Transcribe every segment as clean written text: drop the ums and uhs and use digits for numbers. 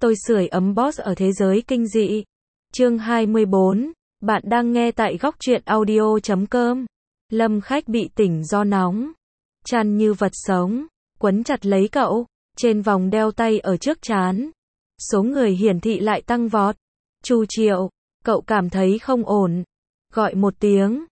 Tôi sưởi ấm boss ở thế giới kinh dị. Chương 24. Bạn đang nghe tại góc truyện audio.com. Lâm Khách bị tỉnh do nóng. Chăn như vật sống, quấn chặt lấy cậu, trên vòng đeo tay ở trước trán. Số người hiển thị lại tăng vọt. Chu Triệu, cậu cảm thấy không ổn. Gọi một tiếng,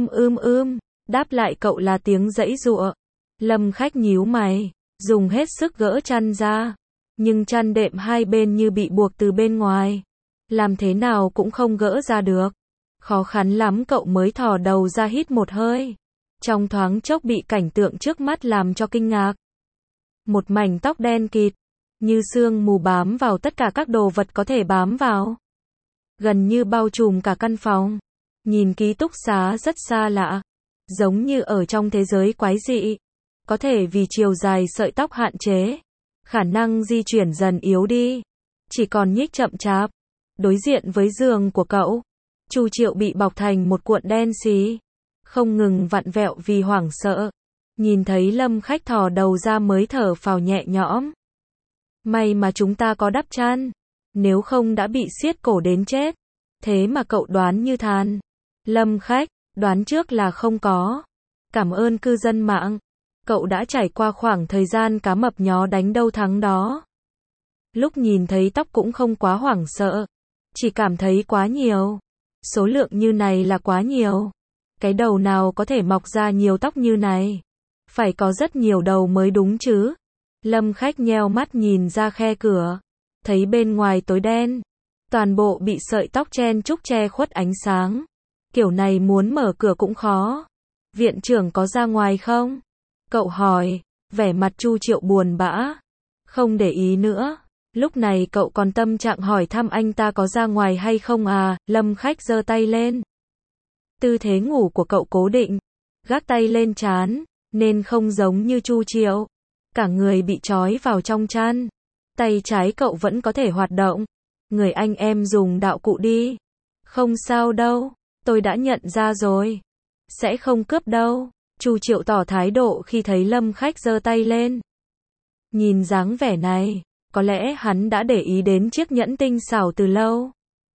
đáp lại cậu là tiếng giãy giụa. Lâm Khách nhíu mày, dùng hết sức gỡ chăn ra. Nhưng chăn đệm hai bên như bị buộc từ bên ngoài. Làm thế nào cũng không gỡ ra được. Khó khăn lắm cậu mới thò đầu ra hít một hơi. Trong thoáng chốc bị cảnh tượng trước mắt làm cho kinh ngạc. Một mảnh tóc đen kịt, như sương mù bám vào tất cả các đồ vật có thể bám vào. Gần như bao trùm cả căn phòng. Nhìn ký túc xá rất xa lạ. Giống như ở trong thế giới quái dị. Có thể vì chiều dài sợi tóc hạn chế. Khả năng di chuyển dần yếu đi. Chỉ còn nhích chậm chạp. Đối diện với giường của cậu, Chu Triệu bị bọc thành một cuộn đen xì. Không ngừng vặn vẹo vì hoảng sợ. Nhìn thấy Lâm Khách thò đầu ra mới thở phào nhẹ nhõm. May mà chúng ta có đắp chăn. Nếu không đã bị siết cổ đến chết. Thế mà cậu đoán như than. Lâm Khách, đoán trước là không có. Cảm ơn cư dân mạng. Cậu đã trải qua khoảng thời gian cá mập nhó đánh đâu thắng đó. Lúc nhìn thấy tóc cũng không quá hoảng sợ. Chỉ cảm thấy quá nhiều. Số lượng như này là quá nhiều. Cái đầu nào có thể mọc ra nhiều tóc như này? Phải có rất nhiều đầu mới đúng chứ. Lâm Khách nheo mắt nhìn ra khe cửa. Thấy bên ngoài tối đen. Toàn bộ bị sợi tóc chen chúc che khuất ánh sáng. Kiểu này muốn mở cửa cũng khó. Viện trưởng có ra ngoài không? Cậu hỏi, vẻ mặt Chu Triệu buồn bã. Không để ý nữa. Lúc này cậu còn tâm trạng hỏi thăm anh ta có ra ngoài hay không à? Lâm Khách giơ tay lên. Tư thế ngủ của cậu cố định. Gác tay lên trán. Nên không giống như Chu Triệu. Cả người bị trói vào trong chăn. Tay trái cậu vẫn có thể hoạt động. Người anh em dùng đạo cụ đi. Không sao đâu. Tôi đã nhận ra rồi. Sẽ không cướp đâu. Chu Triệu tỏ thái độ khi thấy Lâm Khách giơ tay lên. Nhìn dáng vẻ này, có lẽ hắn đã để ý đến chiếc nhẫn tinh xảo từ lâu.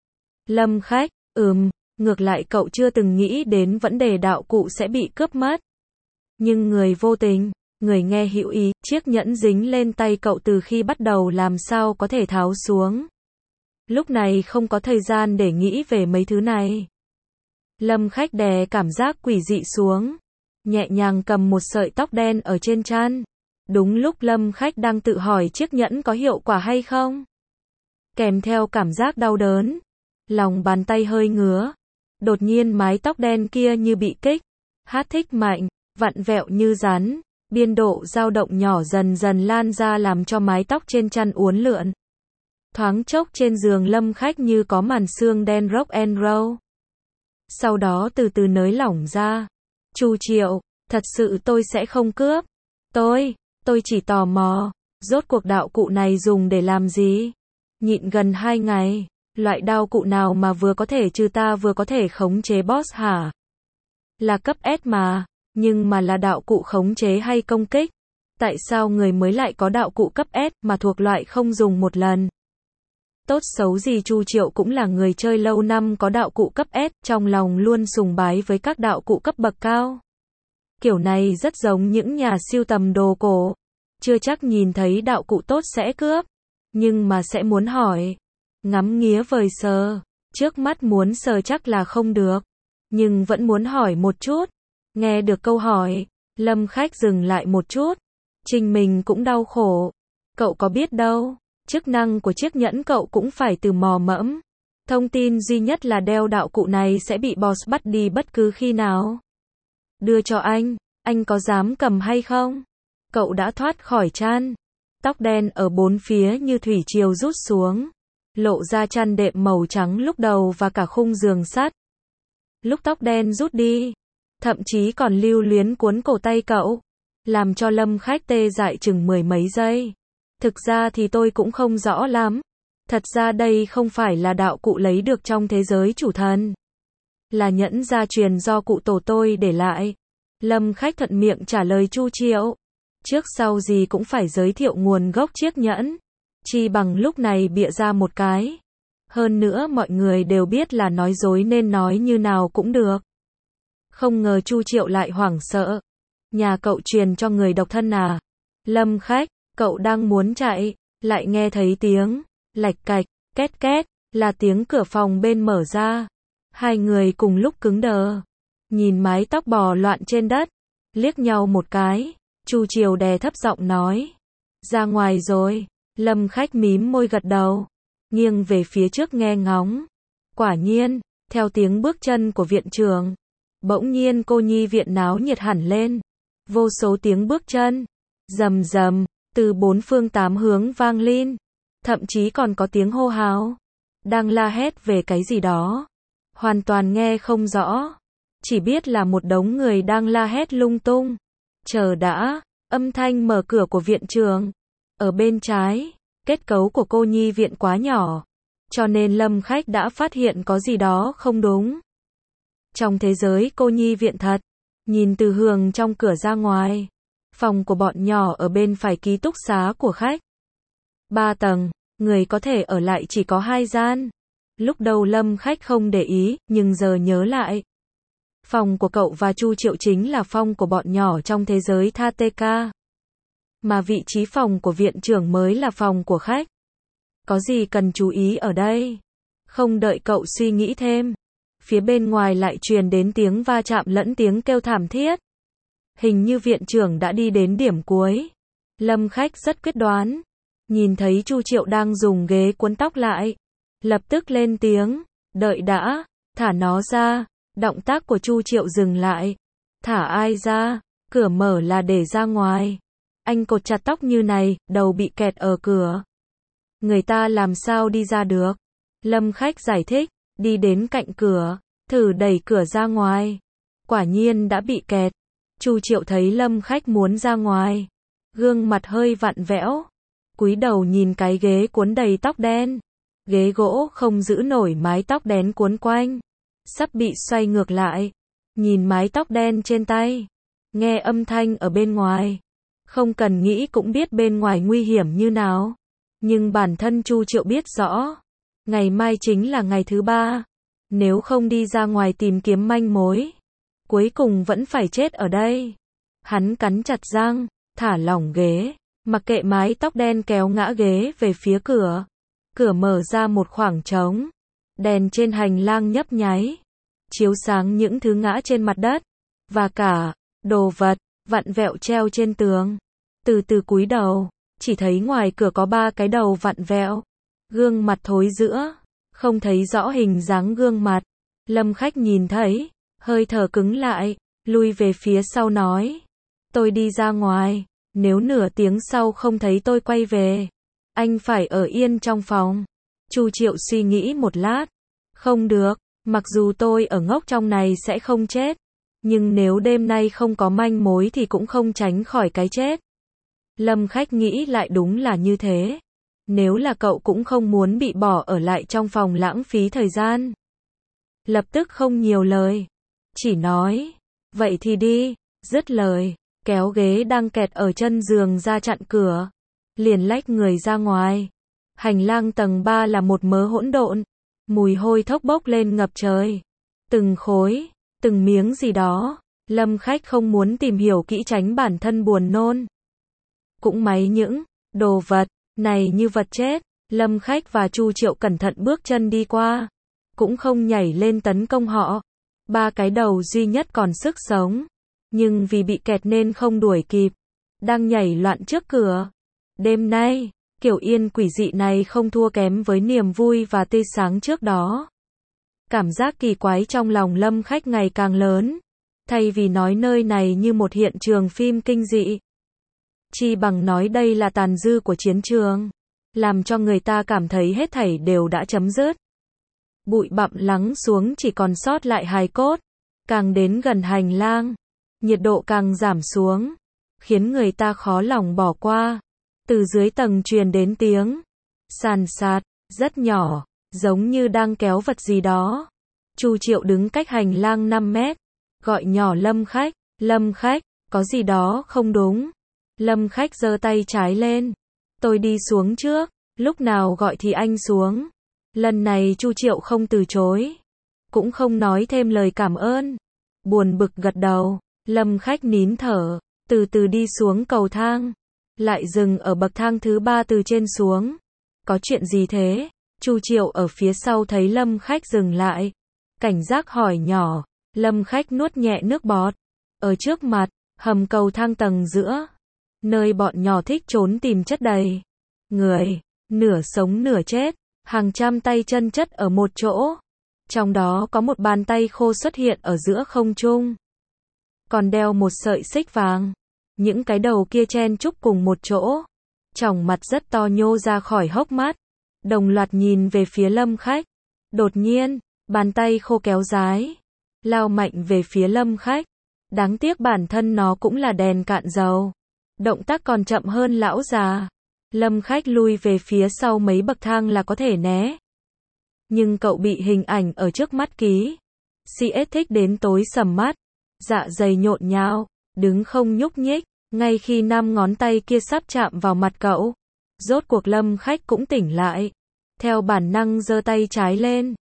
Lâm Khách, ngược lại cậu chưa từng nghĩ đến vấn đề đạo cụ sẽ bị cướp mất. Nhưng người vô tình, người nghe hữu ý, chiếc nhẫn dính lên tay cậu từ khi bắt đầu làm sao có thể tháo xuống. Lúc này không có thời gian để nghĩ về mấy thứ này. Lâm Khách đè cảm giác quỷ dị xuống. Nhẹ nhàng cầm một sợi tóc đen ở trên trán. Đúng lúc Lâm Khách đang tự hỏi chiếc nhẫn có hiệu quả hay không. Kèm theo cảm giác đau đớn. Lòng bàn tay hơi ngứa. Đột nhiên mái tóc đen kia như bị kích. Thích mạnh, vặn vẹo như rắn. Biên độ dao động nhỏ dần dần lan ra làm cho mái tóc trên chăn uốn lượn. Thoáng chốc trên giường Lâm Khách như có màn sương đen rock and roll. Sau đó từ từ nới lỏng ra. Chu Triệu, thật sự tôi sẽ không cướp. Tôi chỉ tò mò, rốt cuộc đạo cụ này dùng để làm gì? Nhịn gần 2 ngày, loại đạo cụ nào mà vừa có thể trừ ta vừa có thể khống chế boss hả? Là cấp S mà, nhưng mà là đạo cụ khống chế hay công kích? Tại sao người mới lại có đạo cụ cấp S mà thuộc loại không dùng một lần? Tốt xấu gì Chu Triệu cũng là người chơi lâu năm có đạo cụ cấp S, trong lòng luôn sùng bái với các đạo cụ cấp bậc cao. Kiểu này rất giống những nhà sưu tầm đồ cổ. Chưa chắc nhìn thấy đạo cụ tốt sẽ cướp, nhưng mà sẽ muốn hỏi. Ngắm nghía vời sờ, trước mắt muốn sờ chắc là không được, nhưng vẫn muốn hỏi một chút. Nghe được câu hỏi, Lâm Khách dừng lại một chút. Trình mình cũng đau khổ. Cậu có biết đâu. Chức năng của chiếc nhẫn cậu cũng phải từ mò mẫm. Thông tin duy nhất là đeo đạo cụ này sẽ bị boss bắt đi bất cứ khi nào. Đưa cho anh có dám cầm hay không? Cậu đã thoát khỏi chăn. Tóc đen ở bốn phía như thủy triều rút xuống. Lộ ra chăn đệm màu trắng lúc đầu và cả khung giường sắt. Lúc tóc đen rút đi, thậm chí còn lưu luyến cuốn cổ tay cậu. Làm cho Lâm Khách tê dại chừng 10 mấy giây. Thực ra thì tôi cũng không rõ lắm. Thật ra đây không phải là đạo cụ lấy được trong thế giới chủ thần. Là nhẫn gia truyền do cụ tổ tôi để lại. Lâm Khách thuận miệng trả lời Chu Triệu. Trước sau gì cũng phải giới thiệu nguồn gốc chiếc nhẫn. Chi bằng lúc này bịa ra một cái. Hơn nữa mọi người đều biết là nói dối nên nói như nào cũng được. Không ngờ Chu Triệu lại hoảng sợ. Nhà cậu truyền cho người độc thân à? Lâm Khách, cậu đang muốn chạy, lại nghe thấy tiếng lạch cạch, két két, là tiếng cửa phòng bên mở ra. Hai người cùng lúc cứng đờ, nhìn mái tóc bò loạn trên đất, liếc nhau một cái. Chu Triều đè thấp giọng nói, ra ngoài rồi. Lâm Khách mím môi gật đầu, nghiêng về phía trước nghe ngóng. Quả nhiên, theo tiếng bước chân của viện trưởng, bỗng nhiên cô nhi viện náo nhiệt hẳn lên. Vô số tiếng bước chân, rầm rầm, từ bốn phương tám hướng vang lên. Thậm chí còn có tiếng hô hào, đang la hét về cái gì đó. Hoàn toàn nghe không rõ, chỉ biết là một đống người đang la hét lung tung. Chờ đã, âm thanh mở cửa của viện trưởng. Ở bên trái, kết cấu của cô nhi viện quá nhỏ, cho nên Lâm Khách đã phát hiện có gì đó không đúng. Trong thế giới cô nhi viện thật, nhìn từ hướng trong cửa ra ngoài, phòng của bọn nhỏ ở bên phải ký túc xá của khách. 3 tầng, người có thể ở lại chỉ có 2 gian. Lúc đầu Lâm Khách không để ý, nhưng giờ nhớ lại. Phòng của cậu và Chu Triệu chính là phòng của bọn nhỏ trong thế giới Tha-tê-ca. Mà vị trí phòng của viện trưởng mới là phòng của khách. Có gì cần chú ý ở đây? Không đợi cậu suy nghĩ thêm, phía bên ngoài lại truyền đến tiếng va chạm lẫn tiếng kêu thảm thiết. Hình như viện trưởng đã đi đến điểm cuối. Lâm Khách rất quyết đoán, nhìn thấy Chu Triệu đang dùng ghế cuốn tóc lại, lập tức lên tiếng, đợi đã, thả nó ra. Động tác của Chu Triệu dừng lại. Thả ai ra? Cửa mở là để ra ngoài. Anh cột chặt tóc như này, đầu bị kẹt ở cửa. Người ta làm sao đi ra được? Lâm Khách giải thích, đi đến cạnh cửa, thử đẩy cửa ra ngoài. Quả nhiên đã bị kẹt. Chu Triệu thấy Lâm Khách muốn ra ngoài, gương mặt hơi vặn vẹo, cúi đầu nhìn cái ghế cuốn đầy tóc đen. Ghế gỗ không giữ nổi mái tóc đen cuốn quanh, sắp bị xoay ngược lại. Nhìn mái tóc đen trên tay, nghe âm thanh ở bên ngoài, không cần nghĩ cũng biết bên ngoài nguy hiểm như nào. Nhưng bản thân Chu Triệu biết rõ, ngày mai chính là ngày thứ 3. Nếu không đi ra ngoài tìm kiếm manh mối, cuối cùng vẫn phải chết ở đây. Hắn cắn chặt răng, thả lỏng ghế, mặc kệ mái tóc đen kéo ngã ghế về phía cửa. Cửa mở ra một khoảng trống, đèn trên hành lang nhấp nháy, chiếu sáng những thứ ngã trên mặt đất, và cả đồ vật vặn vẹo treo trên tường. Từ từ cúi đầu, chỉ thấy ngoài cửa có 3 cái đầu vặn vẹo, gương mặt thối rữa, không thấy rõ hình dáng gương mặt. Lâm Khách nhìn thấy, hơi thở cứng lại, lui về phía sau nói, tôi đi ra ngoài, nếu nửa tiếng sau không thấy tôi quay về, anh phải ở yên trong phòng. Chu Triệu suy nghĩ một lát, không được, mặc dù tôi ở ngốc trong này sẽ không chết, nhưng nếu đêm nay không có manh mối thì cũng không tránh khỏi cái chết. Lâm Khách nghĩ lại đúng là như thế. Nếu là cậu cũng không muốn bị bỏ ở lại trong phòng lãng phí thời gian. Lập tức không nhiều lời, chỉ nói, vậy thì đi. Dứt lời, kéo ghế đang kẹt ở chân giường ra chặn cửa, liền lách người ra ngoài. Hành lang tầng 3 là một mớ hỗn độn, mùi hôi thốc bốc lên ngập trời. Từng khối, từng miếng gì đó, Lâm Khách không muốn tìm hiểu kỹ tránh bản thân buồn nôn. Cũng may những đồ vật này như vật chết, Lâm Khách và Chu Triệu cẩn thận bước chân đi qua, cũng không nhảy lên tấn công họ. 3 cái đầu duy nhất còn sức sống, nhưng vì bị kẹt nên không đuổi kịp, đang nhảy loạn trước cửa. Đêm nay, kiểu yên quỷ dị này không thua kém với niềm vui và tươi sáng trước đó. Cảm giác kỳ quái trong lòng Lâm Khách ngày càng lớn, thay vì nói nơi này như một hiện trường phim kinh dị, chi bằng nói đây là tàn dư của chiến trường, làm cho người ta cảm thấy hết thảy đều đã chấm dứt. Bụi bặm lắng xuống chỉ còn sót lại hài cốt, càng đến gần hành lang, nhiệt độ càng giảm xuống, khiến người ta khó lòng bỏ qua. Từ dưới tầng truyền đến tiếng sàn sạt, rất nhỏ, giống như đang kéo vật gì đó. Chu Triệu đứng cách hành lang 5 mét, gọi nhỏ Lâm Khách, có gì đó không đúng. Lâm Khách giơ tay trái lên, tôi đi xuống trước. Lúc nào gọi thì anh xuống. Lần này Chu Triệu không từ chối, cũng không nói thêm lời cảm ơn. Buồn bực gật đầu, Lâm Khách nín thở, từ từ đi xuống cầu thang, lại dừng ở bậc thang thứ 3 từ trên xuống. Có chuyện gì thế? Chu Triệu ở phía sau thấy Lâm Khách dừng lại, cảnh giác hỏi nhỏ. Lâm Khách nuốt nhẹ nước bọt. Ở trước mặt, hầm cầu thang tầng giữa, nơi bọn nhỏ thích trốn tìm chất đầy người, nửa sống nửa chết, hàng trăm tay chân chất ở một chỗ. Trong đó có một bàn tay khô xuất hiện ở giữa không trung, còn đeo một sợi xích vàng. Những cái đầu kia chen chúc cùng một chỗ, tròng mặt rất to nhô ra khỏi hốc mắt, đồng loạt nhìn về phía Lâm Khách. Đột nhiên, bàn tay khô kéo dài, lao mạnh về phía Lâm Khách. Đáng tiếc bản thân nó cũng là đèn cạn dầu, động tác còn chậm hơn lão già. Lâm Khách lui về phía sau mấy bậc thang là có thể né. Nhưng cậu bị hình ảnh ở trước mắt ký CS thích đến tối sầm mắt, dạ dày nhộn nhạo, đứng không nhúc nhích, ngay khi 5 ngón tay kia sắp chạm vào mặt cậu. Rốt cuộc Lâm Khách cũng tỉnh lại, theo bản năng giơ tay trái lên.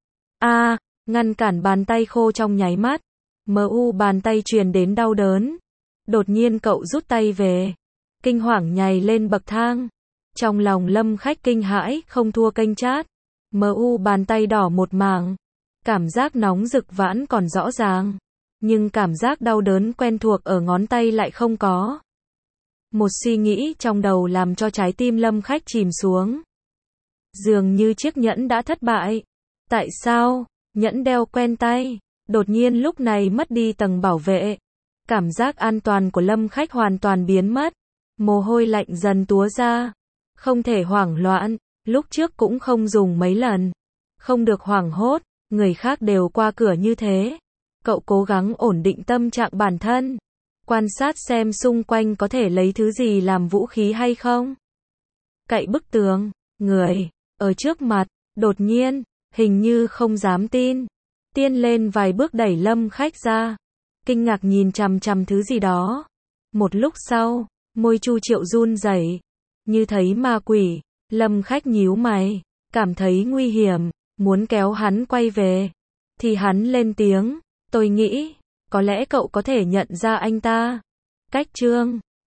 Ngăn cản bàn tay khô trong nháy mắt. Bàn tay truyền đến đau đớn. Đột nhiên cậu rút tay về, kinh hoàng nhảy lên bậc thang. Trong lòng Lâm Khách kinh hãi không thua kênh chat. Bàn tay đỏ một mảng, cảm giác nóng rực vẫn còn rõ ràng, nhưng cảm giác đau đớn quen thuộc ở ngón tay lại không có. Một suy nghĩ trong đầu làm cho trái tim Lâm Khách chìm xuống. Dường như chiếc nhẫn đã thất bại. Tại sao? Nhẫn đeo quen tay, đột nhiên lúc này mất đi tầng bảo vệ. Cảm giác an toàn của Lâm Khách hoàn toàn biến mất. Mồ hôi lạnh dần túa ra. Không thể hoảng loạn, lúc trước cũng không dùng mấy lần. Không được hoảng hốt, người khác đều qua cửa như thế. Cậu cố gắng ổn định tâm trạng bản thân, quan sát xem xung quanh có thể lấy thứ gì làm vũ khí hay không. Cậy bức tường, người ở trước mặt, đột nhiên, hình như không dám tin, tiến lên vài bước đẩy Lâm Khách ra, kinh ngạc nhìn chằm chằm thứ gì đó. Một lúc sau, môi Chu Triệu run rẩy, như thấy ma quỷ. Lâm Khách nhíu mày, cảm thấy nguy hiểm, muốn kéo hắn quay về, thì hắn lên tiếng, tôi nghĩ, có lẽ cậu có thể nhận ra anh ta. Cách chương